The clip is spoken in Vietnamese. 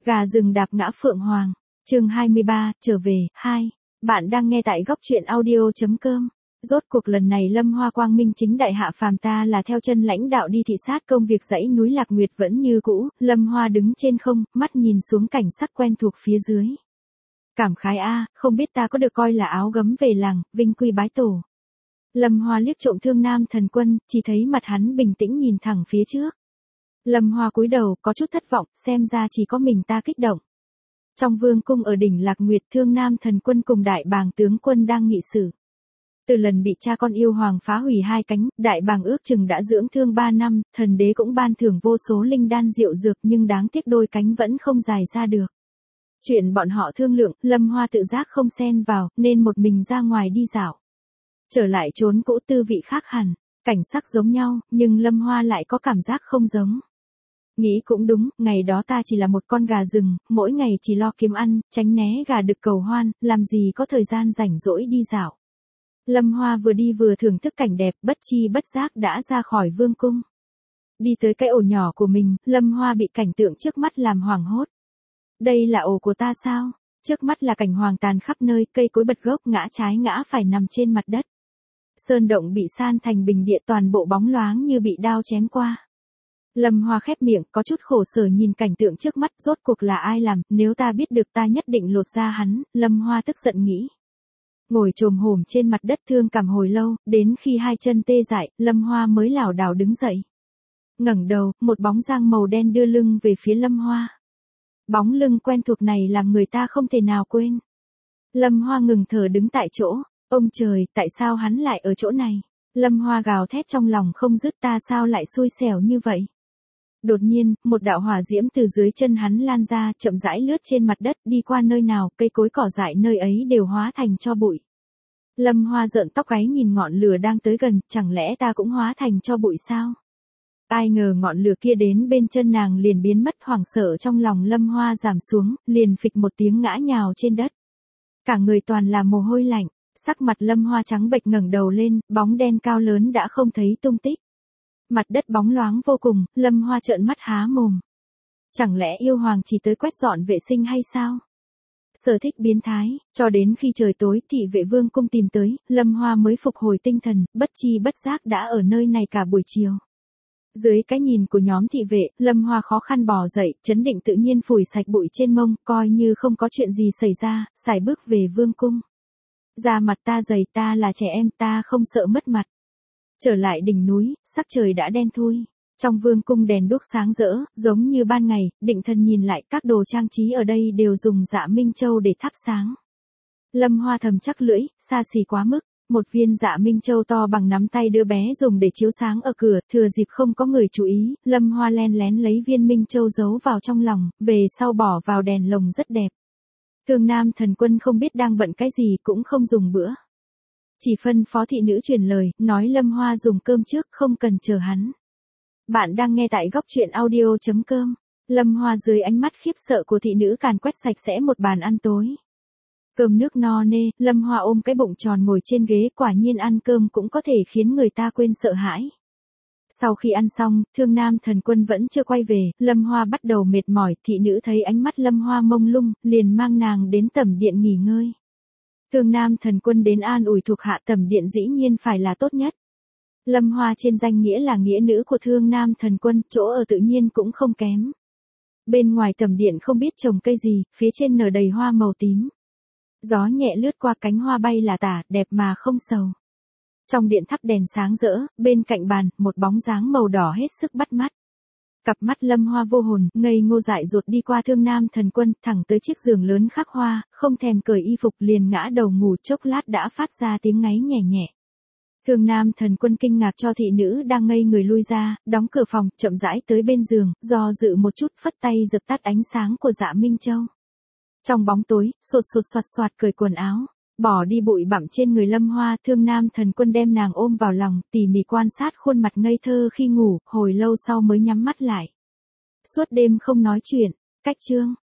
Gà rừng đạp ngã Phượng Hoàng. Chương 23, trở về, 2. Bạn đang nghe tại góc truyện audio.com. Rốt cuộc lần này Lâm Hoa quang minh chính đại hạ phàm ta là theo chân lãnh đạo đi thị sát công việc dãy núi Lạc Nguyệt vẫn như cũ, Lâm Hoa đứng trên không, mắt nhìn xuống cảnh sắc quen thuộc phía dưới. Cảm khái không biết ta có được coi là áo gấm về làng, vinh quy bái tổ. Lâm Hoa liếc trộm Thương Nam Thần Quân, chỉ thấy mặt hắn bình tĩnh nhìn thẳng phía trước. Lâm Hoa cúi đầu, có chút thất vọng, xem ra chỉ có mình ta kích động. Trong vương cung ở đỉnh Lạc Nguyệt, Thương Nam Thần Quân cùng đại bàng tướng quân đang nghị sự. Từ lần bị cha con yêu hoàng phá hủy hai cánh, đại bàng ước chừng đã dưỡng thương 3 năm, thần đế cũng ban thưởng vô số linh đan diệu dược nhưng đáng tiếc đôi cánh vẫn không dài ra được. Chuyện bọn họ thương lượng, Lâm Hoa tự giác không xen vào, nên một mình ra ngoài đi dạo. Trở lại trốn cũ tư vị khác hẳn, cảnh sắc giống nhau, nhưng Lâm Hoa lại có cảm giác không giống. Nghĩ cũng đúng, ngày đó ta chỉ là một con gà rừng, mỗi ngày chỉ lo kiếm ăn, tránh né gà đực cầu hoan, làm gì có thời gian rảnh rỗi đi dạo. Lâm Hoa vừa đi vừa thưởng thức cảnh đẹp, bất chi bất giác đã ra khỏi vương cung. Đi tới cái ổ nhỏ của mình, Lâm Hoa bị cảnh tượng trước mắt làm hoảng hốt. Đây là ổ của ta sao? Trước mắt là cảnh hoàng tàn khắp nơi, cây cối bật gốc ngã trái ngã phải nằm trên mặt đất. Sơn động bị san thành bình địa, toàn bộ bóng loáng như bị đao chém qua. Lâm Hoa khép miệng, có chút khổ sở nhìn cảnh tượng trước mắt, rốt cuộc là ai làm, nếu ta biết được ta nhất định lột da hắn, Lâm Hoa tức giận nghĩ. Ngồi chồm hổm trên mặt đất thương cảm hồi lâu, đến khi hai chân tê dại, Lâm Hoa mới lảo đảo đứng dậy. Ngẩng đầu, một bóng dáng màu đen đưa lưng về phía Lâm Hoa. Bóng lưng quen thuộc này làm người ta không thể nào quên. Lâm Hoa ngừng thở đứng tại chỗ, ông trời, tại sao hắn lại ở chỗ này? Lâm Hoa gào thét trong lòng không dứt, ta sao lại xui xẻo như vậy? Đột nhiên, một đạo hỏa diễm từ dưới chân hắn lan ra, chậm rãi lướt trên mặt đất, đi qua nơi nào, cây cối cỏ dại nơi ấy đều hóa thành tro bụi. Lâm Hoa rợn tóc gáy nhìn ngọn lửa đang tới gần, chẳng lẽ ta cũng hóa thành tro bụi sao? Ai ngờ ngọn lửa kia đến bên chân nàng liền biến mất, hoảng sợ trong lòng Lâm Hoa giảm xuống, liền phịch một tiếng ngã nhào trên đất. Cả người toàn là mồ hôi lạnh, sắc mặt Lâm Hoa trắng bệch, ngẩng đầu lên, bóng đen cao lớn đã không thấy tung tích. Mặt đất bóng loáng vô cùng, Lâm Hoa trợn mắt há mồm. Chẳng lẽ yêu hoàng chỉ tới quét dọn vệ sinh hay sao? Sở thích biến thái, cho đến khi trời tối thị vệ vương cung tìm tới, Lâm Hoa mới phục hồi tinh thần, bất chi bất giác đã ở nơi này cả buổi chiều. Dưới cái nhìn của nhóm thị vệ, Lâm Hoa khó khăn bò dậy, trấn định tự nhiên phủi sạch bụi trên mông, coi như không có chuyện gì xảy ra, sải bước về vương cung. Da mặt ta dày, ta là trẻ em, ta không sợ mất mặt. Trở lại đỉnh núi, sắc trời đã đen thui. Trong vương cung đèn đuốc sáng rỡ, giống như ban ngày, Định Thần nhìn lại các đồ trang trí ở đây đều dùng dạ minh châu để thắp sáng. Lâm Hoa thầm chắc lưỡi, xa xỉ quá mức. Một viên dạ minh châu to bằng nắm tay đứa bé dùng để chiếu sáng ở cửa, thừa dịp không có người chú ý, Lâm Hoa len lén lấy viên minh châu giấu vào trong lòng, về sau bỏ vào đèn lồng rất đẹp. Thương Nam Thần Quân không biết đang bận cái gì cũng không dùng bữa. Chỉ phân phó thị nữ truyền lời, nói Lâm Hoa dùng cơm trước, không cần chờ hắn. Bạn đang nghe tại góc truyện audio.com. Lâm Hoa dưới ánh mắt khiếp sợ của thị nữ càn quét sạch sẽ một bàn ăn tối. Cơm nước no nê, Lâm Hoa ôm cái bụng tròn ngồi trên ghế, quả nhiên ăn cơm cũng có thể khiến người ta quên sợ hãi. Sau khi ăn xong, Thương Nam Thần Quân vẫn chưa quay về, Lâm Hoa bắt đầu mệt mỏi, thị nữ thấy ánh mắt Lâm Hoa mông lung, liền mang nàng đến tẩm điện nghỉ ngơi. Thương Nam Thần Quân đến an ủi thuộc hạ, tẩm điện dĩ nhiên phải là tốt nhất. Lâm Hoa trên danh nghĩa là nghĩa nữ của Thương Nam Thần Quân, chỗ ở tự nhiên cũng không kém. Bên ngoài tẩm điện không biết trồng cây gì, phía trên nở đầy hoa màu tím. Gió nhẹ lướt qua cánh hoa bay là tả, đẹp mà không sầu. Trong điện thắp đèn sáng rỡ, bên cạnh bàn, một bóng dáng màu đỏ hết sức bắt mắt. Cặp mắt Lâm Hoa vô hồn, ngây ngô dại dột đi qua Thương Nam Thần Quân, thẳng tới chiếc giường lớn khắc hoa, không thèm cởi y phục liền ngã đầu ngủ, chốc lát đã phát ra tiếng ngáy nhẹ nhẹ. Thương Nam Thần Quân kinh ngạc cho thị nữ đang ngây người lui ra, đóng cửa phòng, chậm rãi tới bên giường, do dự một chút phất tay dập tắt ánh sáng của dạ minh châu. Trong bóng tối, sột sột soạt soạt cởi quần áo, bỏ đi bụi bặm trên người Lâm Hoa, Thương Nam Thần Quân đem nàng ôm vào lòng, tỉ mỉ quan sát khuôn mặt ngây thơ khi ngủ, hồi lâu sau mới nhắm mắt lại. Suốt đêm không nói chuyện, cách chương.